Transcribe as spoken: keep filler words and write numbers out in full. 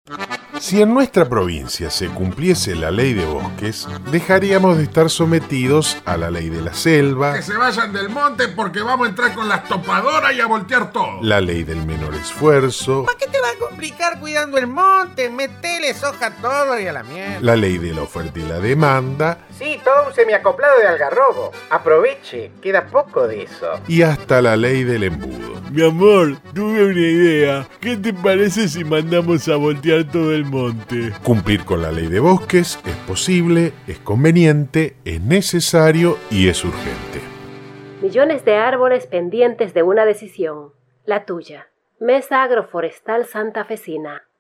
Si en nuestra provincia se cumpliese la ley de bosques, dejaríamos de estar sometidos a la ley de la selva, Que se vayan del monte porque vamos a entrar con las topadoras y a voltear todo. la ley del menor esfuerzo, ¿Para qué te va a complicar cuidando el monte? Metele soja a todo y a la mierda. la ley de la oferta y la demanda, Sí, todo un semiacoplado de algarrobo. Aproveche, queda poco de eso. y hasta la ley del embudo. Mi amor, tuve una idea. ¿Qué te parece si mandamos a voltear todo el monte? Cumplir con la ley de bosques es posible, es conveniente, es necesario y es urgente. Millones de árboles pendientes de una decisión. La tuya. Mesa Agroforestal Santafesina.